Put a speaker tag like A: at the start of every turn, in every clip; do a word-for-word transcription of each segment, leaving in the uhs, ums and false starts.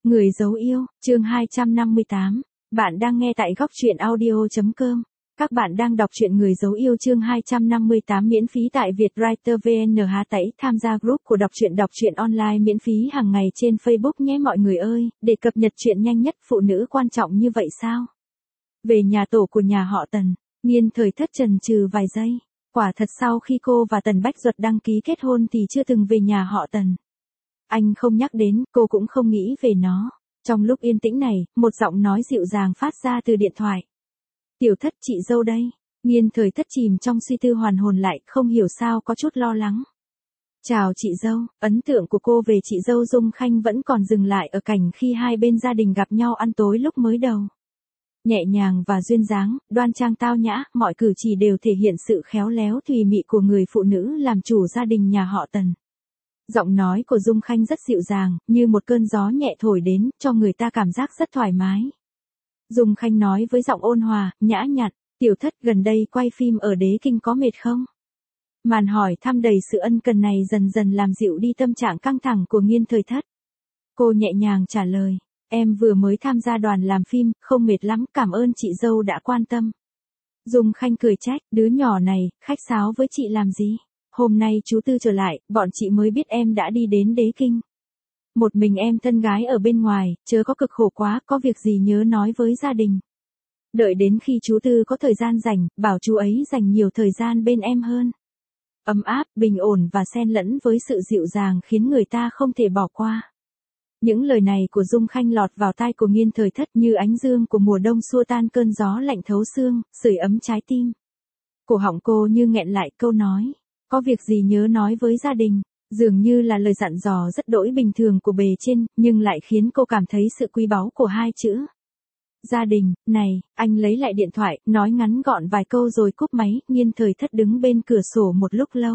A: Người dấu yêu, chương hai trăm năm mươi tám. Bạn đang nghe tại góc truyện audio chấm com. Các bạn đang đọc truyện Người dấu yêu chương hai trăm năm mươi tám miễn phí tại Vietwriter vê en hát tẩy tham gia group của đọc truyện đọc truyện online miễn phí hàng ngày trên Facebook nhé mọi người ơi, để cập nhật truyện nhanh nhất. Phụ nữ quan trọng như vậy sao? Về nhà tổ của nhà họ Tần, Nghiên Thời Thất chần chừ vài giây. Quả thật sau khi cô và Tần Bách Duật đăng ký kết hôn thì chưa từng về nhà họ Tần. Anh không nhắc đến, cô cũng không nghĩ về nó. Trong lúc yên tĩnh này, một giọng nói dịu dàng phát ra từ điện thoại. Tiểu Thất, chị dâu đây. Nghiên Thời Thất chìm trong suy tư hoàn hồn lại, không hiểu sao có chút lo lắng. Chào chị dâu, ấn tượng của cô về chị dâu Dung Khanh vẫn còn dừng lại ở cảnh khi hai bên gia đình gặp nhau ăn tối lúc mới đầu. Nhẹ nhàng và duyên dáng, đoan trang tao nhã, mọi cử chỉ đều thể hiện sự khéo léo thùy mị của người phụ nữ làm chủ gia đình nhà họ Tần. Giọng nói của Dung Khanh rất dịu dàng, như một cơn gió nhẹ thổi đến, cho người ta cảm giác rất thoải mái. Dung Khanh nói với giọng ôn hòa, nhã nhặn, Tiểu Thất gần đây quay phim ở Đế Kinh có mệt không? Màn hỏi thăm đầy sự ân cần này dần dần làm dịu đi tâm trạng căng thẳng của Nghiên Thời Thất. Cô nhẹ nhàng trả lời, em vừa mới tham gia đoàn làm phim, không mệt lắm, cảm ơn chị dâu đã quan tâm. Dung Khanh cười trách, đứa nhỏ này, khách sáo với chị làm gì? Hôm nay chú Tư trở lại, bọn chị mới biết em đã đi đến Đế Kinh. Một mình em thân gái ở bên ngoài, chớ có cực khổ quá, có việc gì nhớ nói với gia đình. Đợi đến khi chú Tư có thời gian rảnh, bảo chú ấy dành nhiều thời gian bên em hơn. Ấm áp, bình ổn và xen lẫn với sự dịu dàng khiến người ta không thể bỏ qua. Những lời này của Dung Khanh lọt vào tai của Nghiên Thời Thất như ánh dương của mùa đông xua tan cơn gió lạnh thấu xương, sưởi ấm trái tim. Cổ họng cô như nghẹn lại câu nói. Có việc gì nhớ nói với gia đình, dường như là lời dặn dò rất đỗi bình thường của bề trên, nhưng lại khiến cô cảm thấy sự quý báu của hai chữ. Gia đình, này, anh lấy lại điện thoại, nói ngắn gọn vài câu rồi cúp máy. Nghiên Thời Thất đứng bên cửa sổ một lúc lâu.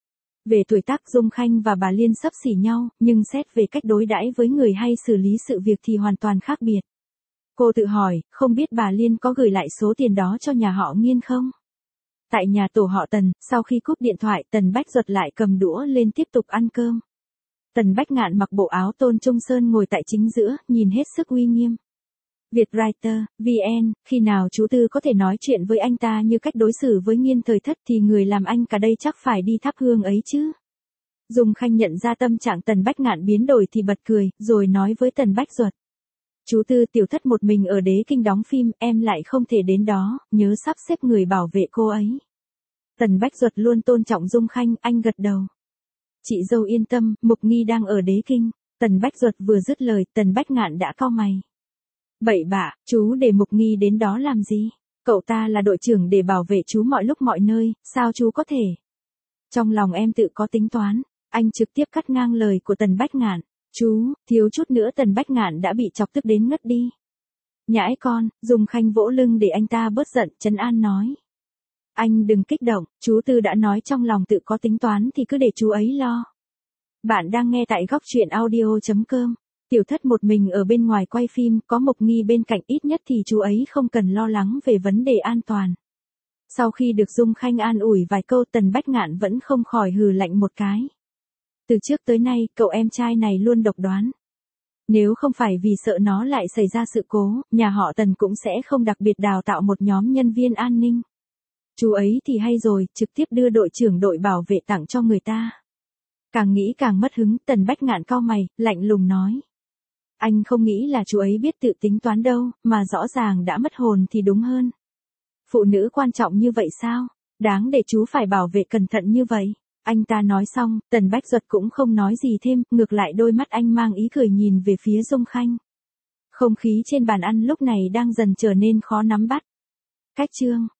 A: Về tuổi tác Dung Khanh và bà Liên xấp xỉ nhau, nhưng xét về cách đối đãi với người hay xử lý sự việc thì hoàn toàn khác biệt. Cô tự hỏi, không biết bà Liên có gửi lại số tiền đó cho nhà họ Nghiên không? Tại nhà tổ họ Tần, sau khi cúp điện thoại, Tần Bách Duật lại cầm đũa lên tiếp tục ăn cơm. Tần Bách Ngạn mặc bộ áo tôn trung sơn ngồi tại chính giữa, nhìn hết sức uy nghiêm. Vietwriter, vê en, khi nào chú Tư có thể nói chuyện với anh ta như cách đối xử với Nghiên Thời Thất thì người làm anh cả đây chắc phải đi thắp hương ấy chứ. Dung Khanh nhận ra tâm trạng Tần Bách Ngạn biến đổi thì bật cười, rồi nói với Tần Bách Duật. Chú Tư, Tiểu Thất một mình ở Đế Kinh đóng phim, em lại không thể đến đó, nhớ sắp xếp người bảo vệ cô ấy. Tần Bách Duật luôn tôn trọng Dung Khanh, anh gật đầu. Chị dâu yên tâm, Mục Nghi đang ở Đế Kinh. Tần Bách Duật vừa dứt lời, Tần Bách Ngạn đã cau mày. Bậy bạ, chú để Mục Nghi đến đó làm gì? Cậu ta là đội trưởng để bảo vệ chú mọi lúc mọi nơi, sao chú có thể? Trong lòng em tự có tính toán, anh trực tiếp cắt ngang lời của Tần Bách Ngạn. Chú, thiếu chút nữa Tần Bách Ngạn đã bị chọc tức đến ngất đi. Nhãi con, Dung Khanh vỗ lưng để anh ta bớt giận, trấn an nói. Anh đừng kích động, chú Tư đã nói trong lòng tự có tính toán thì cứ để chú ấy lo. Bạn đang nghe tại góc truyện audio chấm com. Tiểu Thất một mình ở bên ngoài quay phim, có Mộc Nghi bên cạnh ít nhất thì chú ấy không cần lo lắng về vấn đề an toàn. Sau khi được Dung Khanh an ủi vài câu, Tần Bách Ngạn vẫn không khỏi hừ lạnh một cái. Từ trước tới nay, cậu em trai này luôn độc đoán. Nếu không phải vì sợ nó lại xảy ra sự cố, nhà họ Tần cũng sẽ không đặc biệt đào tạo một nhóm nhân viên an ninh. Chú ấy thì hay rồi, trực tiếp đưa đội trưởng đội bảo vệ tặng cho người ta. Càng nghĩ càng mất hứng, Tần Bách Ngạn cau mày, lạnh lùng nói. Anh không nghĩ là chú ấy biết tự tính toán đâu, mà rõ ràng đã mất hồn thì đúng hơn. Phụ nữ quan trọng như vậy sao? Đáng để chú phải bảo vệ cẩn thận như vậy. Anh ta nói xong, Tần Bách Duật cũng không nói gì thêm, ngược lại đôi mắt anh mang ý cười nhìn về phía Dung Khanh. Không khí trên bàn ăn lúc này đang dần trở nên khó nắm bắt. Cách chương.